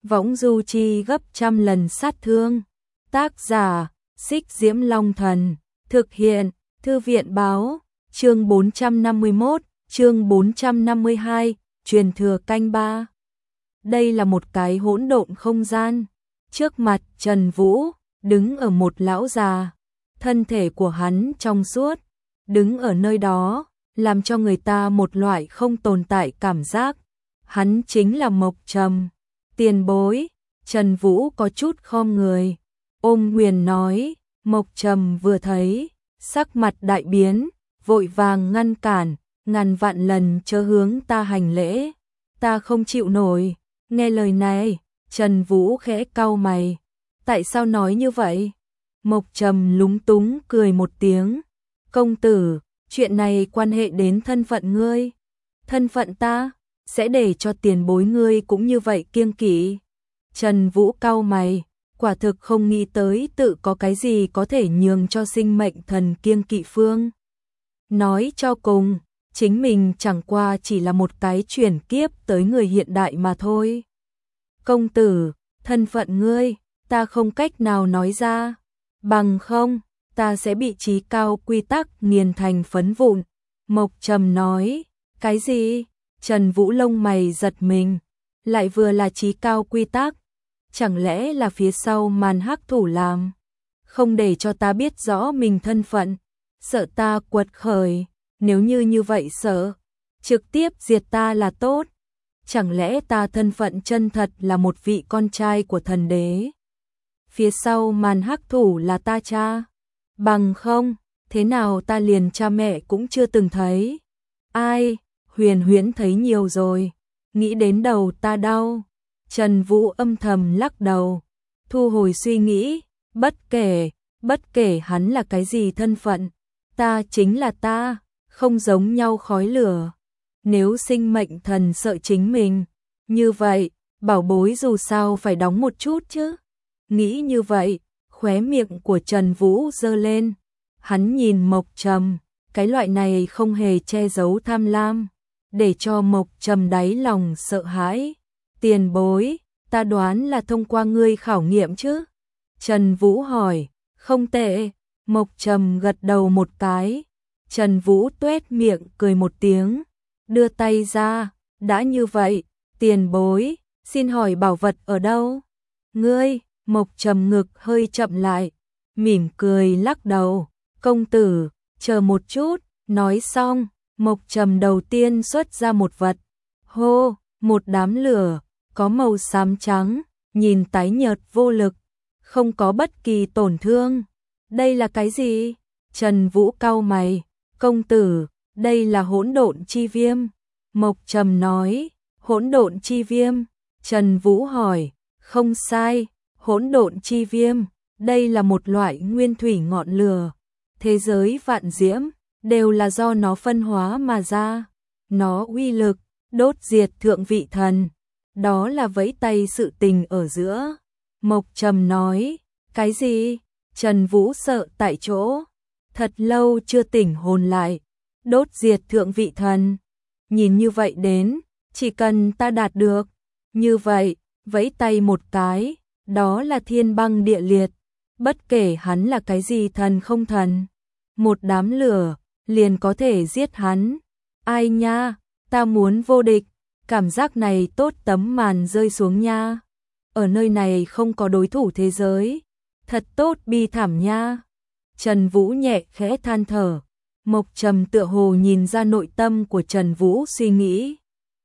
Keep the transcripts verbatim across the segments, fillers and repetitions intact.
võng du chi gấp trăm lần sát thương. Tác giả, Xích Diễm Long Thần, thực hiện, Thư viện báo, chương bốn trăm năm mươi mốt, chương bốn trăm năm mươi hai, truyền thừa canh ba. Đây là một cái hỗn độn không gian. Trước mặt Trần Vũ, đứng ở một lão già, thân thể của hắn trong suốt, đứng ở nơi đó, làm cho người ta một loại không tồn tại cảm giác. Hắn chính là Mộc Trầm. Tiền bối, Trần Vũ có chút khom người, ôm quyền nói. Mộc Trầm vừa thấy, sắc mặt đại biến, vội vàng ngăn cản, ngàn vạn lần chớ hướng ta hành lễ, ta không chịu nổi. Nghe lời này, Trần Vũ khẽ cau mày, tại sao nói như vậy? Mộc Trầm lúng túng cười một tiếng, công tử, chuyện này quan hệ đến thân phận ngươi, thân phận ta, sẽ để cho tiền bối ngươi cũng như vậy kiêng kỵ. Trần Vũ cau mày, quả thực không nghĩ tới tự có cái gì có thể nhường cho sinh mệnh thần kiêng kỵ phương. Nói cho cùng, chính mình chẳng qua chỉ là một cái chuyển kiếp tới người hiện đại mà thôi. Công tử, thân phận ngươi, ta không cách nào nói ra, bằng không, ta sẽ bị trí cao quy tắc nghiền thành phấn vụn. Mộc Trầm nói, cái gì? Trần Vũ lông mày giật mình, lại vừa là trí cao quy tắc, chẳng lẽ là phía sau màn hắc thủ làm, không để cho ta biết rõ mình thân phận, sợ ta quật khởi, nếu như như vậy sợ, trực tiếp diệt ta là tốt. Chẳng lẽ ta thân phận chân thật là một vị con trai của thần đế? Phía sau màn hắc thủ là ta cha? Bằng không, thế nào ta liền cha mẹ cũng chưa từng thấy? Ai, Huyền Huyễn thấy nhiều rồi, nghĩ đến đầu ta đau. Trần Vũ âm thầm lắc đầu, thu hồi suy nghĩ, bất kể, bất kể hắn là cái gì thân phận, ta chính là ta, không giống nhau khói lửa. Nếu sinh mệnh thần sợ chính mình, như vậy, bảo bối dù sao phải đóng một chút chứ. Nghĩ như vậy, khóe miệng của Trần Vũ giơ lên. Hắn nhìn Mộc Trầm, cái loại này không hề che giấu tham lam, để cho Mộc Trầm đáy lòng sợ hãi. Tiền bối, ta đoán là thông qua ngươi khảo nghiệm chứ? Trần Vũ hỏi. Không tệ. Mộc Trầm gật đầu một cái. Trần Vũ tuét miệng cười một tiếng, đưa tay ra. Đã như vậy, tiền bối, xin hỏi bảo vật ở đâu? Ngươi, Mộc Trầm ngực hơi chậm lại, mỉm cười lắc đầu. Công tử, chờ một chút. Nói xong, Mộc Trầm đầu tiên xuất ra một vật. Hô, một đám lửa, có màu xám trắng, nhìn tái nhợt vô lực, không có bất kỳ tổn thương. Đây là cái gì? Trần Vũ cau mày. Công tử, đây là hỗn độn chi viêm. Mộc Trầm nói. Hỗn độn chi viêm? Trần Vũ hỏi. Không sai, hỗn độn chi viêm, đây là một loại nguyên thủy ngọn lửa. Thế giới vạn diễm, đều là do nó phân hóa mà ra. Nó uy lực, đốt diệt thượng vị thần. Đó là vẫy tay sự tình ở giữa. Mộc Trầm nói. Cái gì? Trần Vũ sợ tại chỗ, thật lâu chưa tỉnh hồn lại. Đốt diệt thượng vị thần. Nhìn như vậy đến, chỉ cần ta đạt được, như vậy, vẫy tay một cái, đó là thiên băng địa liệt. Bất kể hắn là cái gì thần không thần, một đám lửa, liền có thể giết hắn. Ai nha, ta muốn vô địch, cảm giác này tốt tấm màn rơi xuống nha. Ở nơi này không có đối thủ thế giới, thật tốt bi thảm nha. Trần Vũ nhẹ khẽ than thở. Mộc Trầm tựa hồ nhìn ra nội tâm của Trần Vũ suy nghĩ.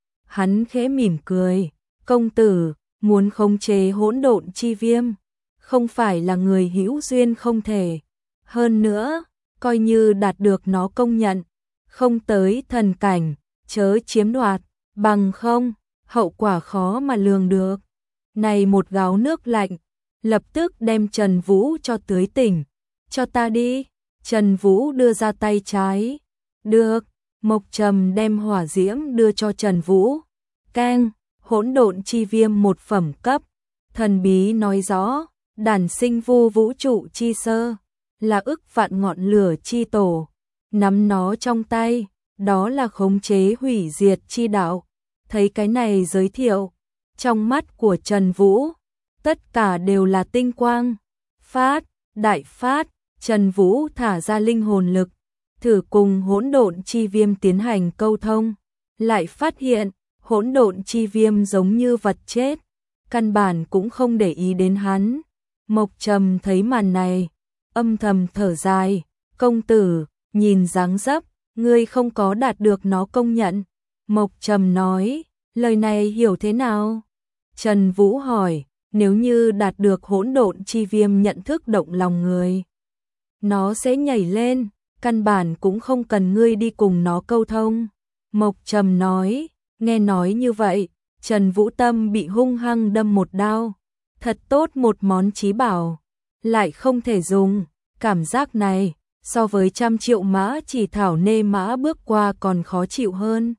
Hắn khẽ mỉm cười. Công tử, muốn khống chế hỗn độn chi viêm, không phải là người hữu duyên không thể. Hơn nữa, coi như đạt được nó công nhận, không tới thần cảnh, chớ chiếm đoạt, bằng không, hậu quả khó mà lường được. Này một gáo nước lạnh, lập tức đem Trần Vũ cho tưới tỉnh. Cho ta đi. Trần Vũ đưa ra tay trái. Được. Mộc Trầm đem hỏa diễm đưa cho Trần Vũ. Keng, hỗn độn chi viêm một phẩm cấp. Thần bí nói rõ, đản sinh vô vũ trụ chi sơ, là ức vạn ngọn lửa chi tổ. Nắm nó trong tay, đó là khống chế hủy diệt chi đạo. Thấy cái này giới thiệu, Trong mắt của Trần Vũ, tất cả đều là tinh quang. Phát, đại phát, Trần Vũ thả ra linh hồn lực, thử cùng hỗn độn chi viêm tiến hành câu thông, lại phát hiện hỗn độn chi viêm giống như vật chết, căn bản cũng không để ý đến hắn. Mộc Trầm thấy màn này, âm thầm thở dài, công tử, nhìn dáng dấp, ngươi không có đạt được nó công nhận. Mộc Trầm nói, lời này hiểu thế nào? Trần Vũ hỏi, nếu như đạt được hỗn độn chi viêm nhận thức động lòng người, nó sẽ nhảy lên, căn bản cũng không cần ngươi đi cùng nó câu thông. Mộc Trầm nói, nghe nói như vậy, Trần Vũ tâm bị hung hăng đâm một đao. Thật tốt một món chí bảo, lại không thể dùng, cảm giác này, so với trăm triệu mã chỉ thảo nê mã bước qua còn khó chịu hơn.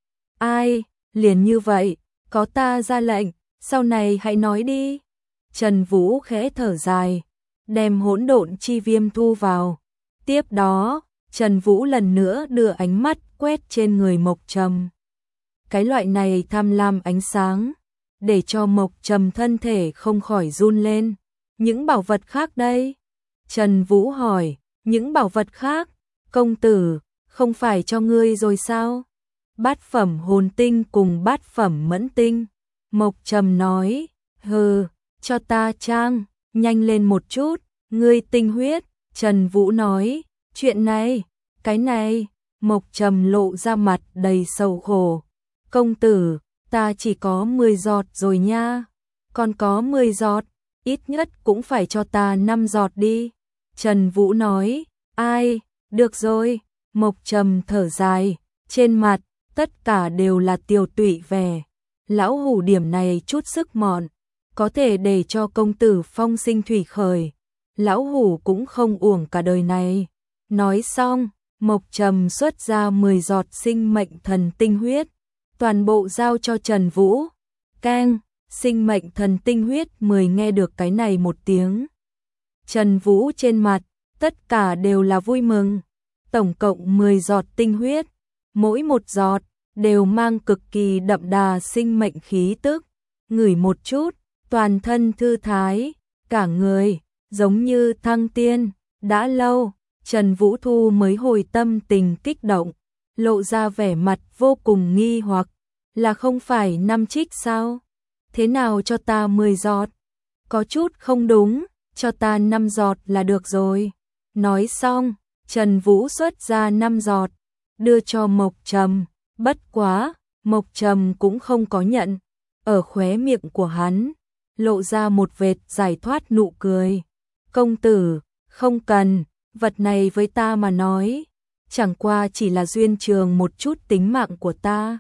Ai, liền như vậy, có ta ra lệnh, sau này hãy nói đi. Trần Vũ khẽ thở dài, đem hỗn độn chi viêm thu vào. Tiếp đó, Trần Vũ lần nữa đưa ánh mắt quét trên người Mộc Trầm. Cái loại này tham lam ánh sáng, để cho Mộc Trầm thân thể không khỏi run lên. Những bảo vật khác đây? Trần Vũ hỏi, những bảo vật khác, công tử, không phải cho ngươi rồi sao? Bát phẩm hồn tinh cùng bát phẩm mẫn tinh. Mộc Trầm nói, hừ, cho ta trang, nhanh lên một chút, ngươi tinh huyết. Trần Vũ nói, chuyện này, cái này. Mộc Trầm lộ ra mặt đầy sầu khổ. Công tử, ta chỉ có mười giọt rồi nha. Còn có mười giọt, ít nhất cũng phải cho ta năm giọt đi. Trần Vũ nói, ai, được rồi. Mộc Trầm thở dài, trên mặt, tất cả đều là tiêu tụy vẻ. Lão hủ điểm này chút sức mọn, có thể để cho công tử phong sinh thủy khởi. Lão hủ cũng không uổng cả đời này. Nói xong, Mộc Trầm xuất ra mười giọt sinh mệnh thần tinh huyết, toàn bộ giao cho Trần Vũ. Keng, sinh mệnh thần tinh huyết mười nghe được cái này một tiếng. Trần Vũ trên mặt, tất cả đều là vui mừng. Tổng cộng mười giọt tinh huyết, mỗi một giọt đều mang cực kỳ đậm đà sinh mệnh khí tức. Ngửi một chút, toàn thân thư thái, cả người giống như thăng tiên. Đã lâu, Trần Vũ Thu mới hồi tâm tình kích động, lộ ra vẻ mặt vô cùng nghi hoặc, là không phải năm trích sao? Thế nào cho ta mười giọt? Có chút không đúng, cho ta năm giọt là được rồi. Nói xong, Trần Vũ xuất ra năm giọt, đưa cho Mộc Trầm, bất quá, Mộc Trầm cũng không có nhận. Ở khóe miệng của hắn, lộ ra một vệt giải thoát nụ cười. Công tử, không cần, vật này với ta mà nói, chẳng qua chỉ là duyên trường một chút tính mạng của ta.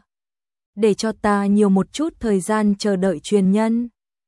Để cho ta nhiều một chút thời gian chờ đợi truyền nhân.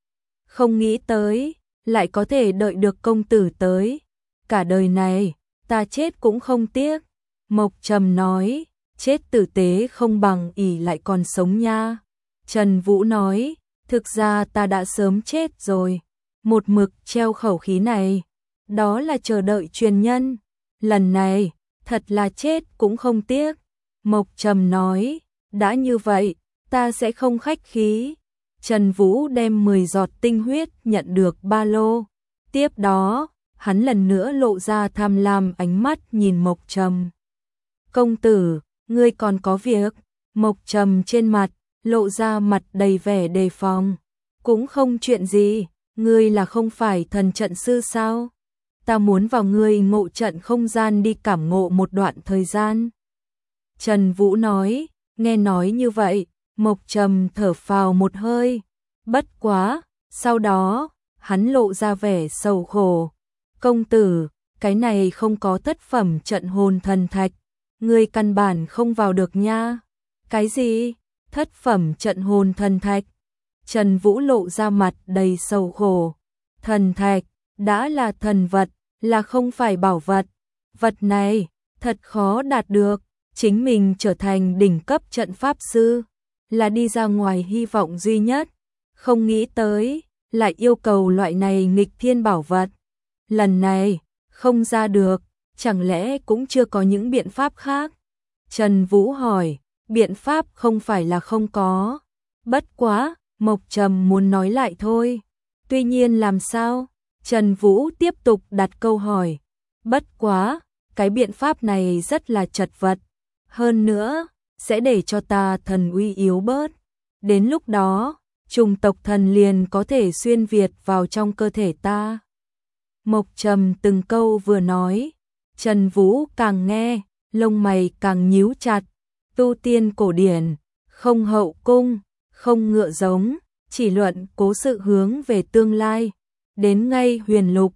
Không nghĩ tới, lại có thể đợi được công tử tới. Cả đời này, ta chết cũng không tiếc. Mộc Trầm nói, chết tử tế không bằng ỷ lại còn sống nha. Trần Vũ nói, thực ra ta đã sớm chết rồi. Một mực treo khẩu khí này, đó là chờ đợi truyền nhân. Lần này, thật là chết cũng không tiếc. Mộc Trầm nói, đã như vậy, ta sẽ không khách khí. Trần Vũ đem mười giọt tinh huyết nhận được ba lô. Tiếp đó, hắn lần nữa lộ ra tham lam ánh mắt nhìn Mộc Trầm. Công tử, ngươi còn có việc. Mộc Trầm trên mặt, lộ ra mặt đầy vẻ đề phòng. Cũng không chuyện gì, ngươi là không phải thần trận sư sao? Ta muốn vào ngươi ngộ trận không gian đi cảm ngộ một đoạn thời gian. Trần Vũ nói, nghe nói như vậy, Mộc Trầm thở phào một hơi. Bất quá, sau đó, hắn lộ ra vẻ sầu khổ. Công tử, cái này không có thất phẩm trận hồn thần thạch, ngươi căn bản không vào được nha. Cái gì? Thất phẩm trận hồn thần thạch? Trần Vũ lộ ra mặt đầy sầu khổ. Thần thạch, đã là thần vật, là không phải bảo vật. Vật này, thật khó đạt được. Chính mình trở thành đỉnh cấp trận pháp sư, là đi ra ngoài hy vọng duy nhất. Không nghĩ tới, lại yêu cầu loại này nghịch thiên bảo vật. Lần này, không ra được, chẳng lẽ cũng chưa có những biện pháp khác? Trần Vũ hỏi, biện pháp không phải là không có. Bất quá, Mộc Trầm muốn nói lại thôi. Tuy nhiên làm sao? Trần Vũ tiếp tục đặt câu hỏi. Bất quá, cái biện pháp này rất là chật vật. Hơn nữa, sẽ để cho ta thần uy yếu bớt. Đến lúc đó, trùng tộc thần liền có thể xuyên việt vào trong cơ thể ta. Mộc Trầm từng câu vừa nói, Trần Vũ càng nghe, lông mày càng nhíu chặt. Tu tiên cổ điển, không hậu cung, không ngựa giống, chỉ luận cố sự hướng về tương lai. Đến ngay huyền lục,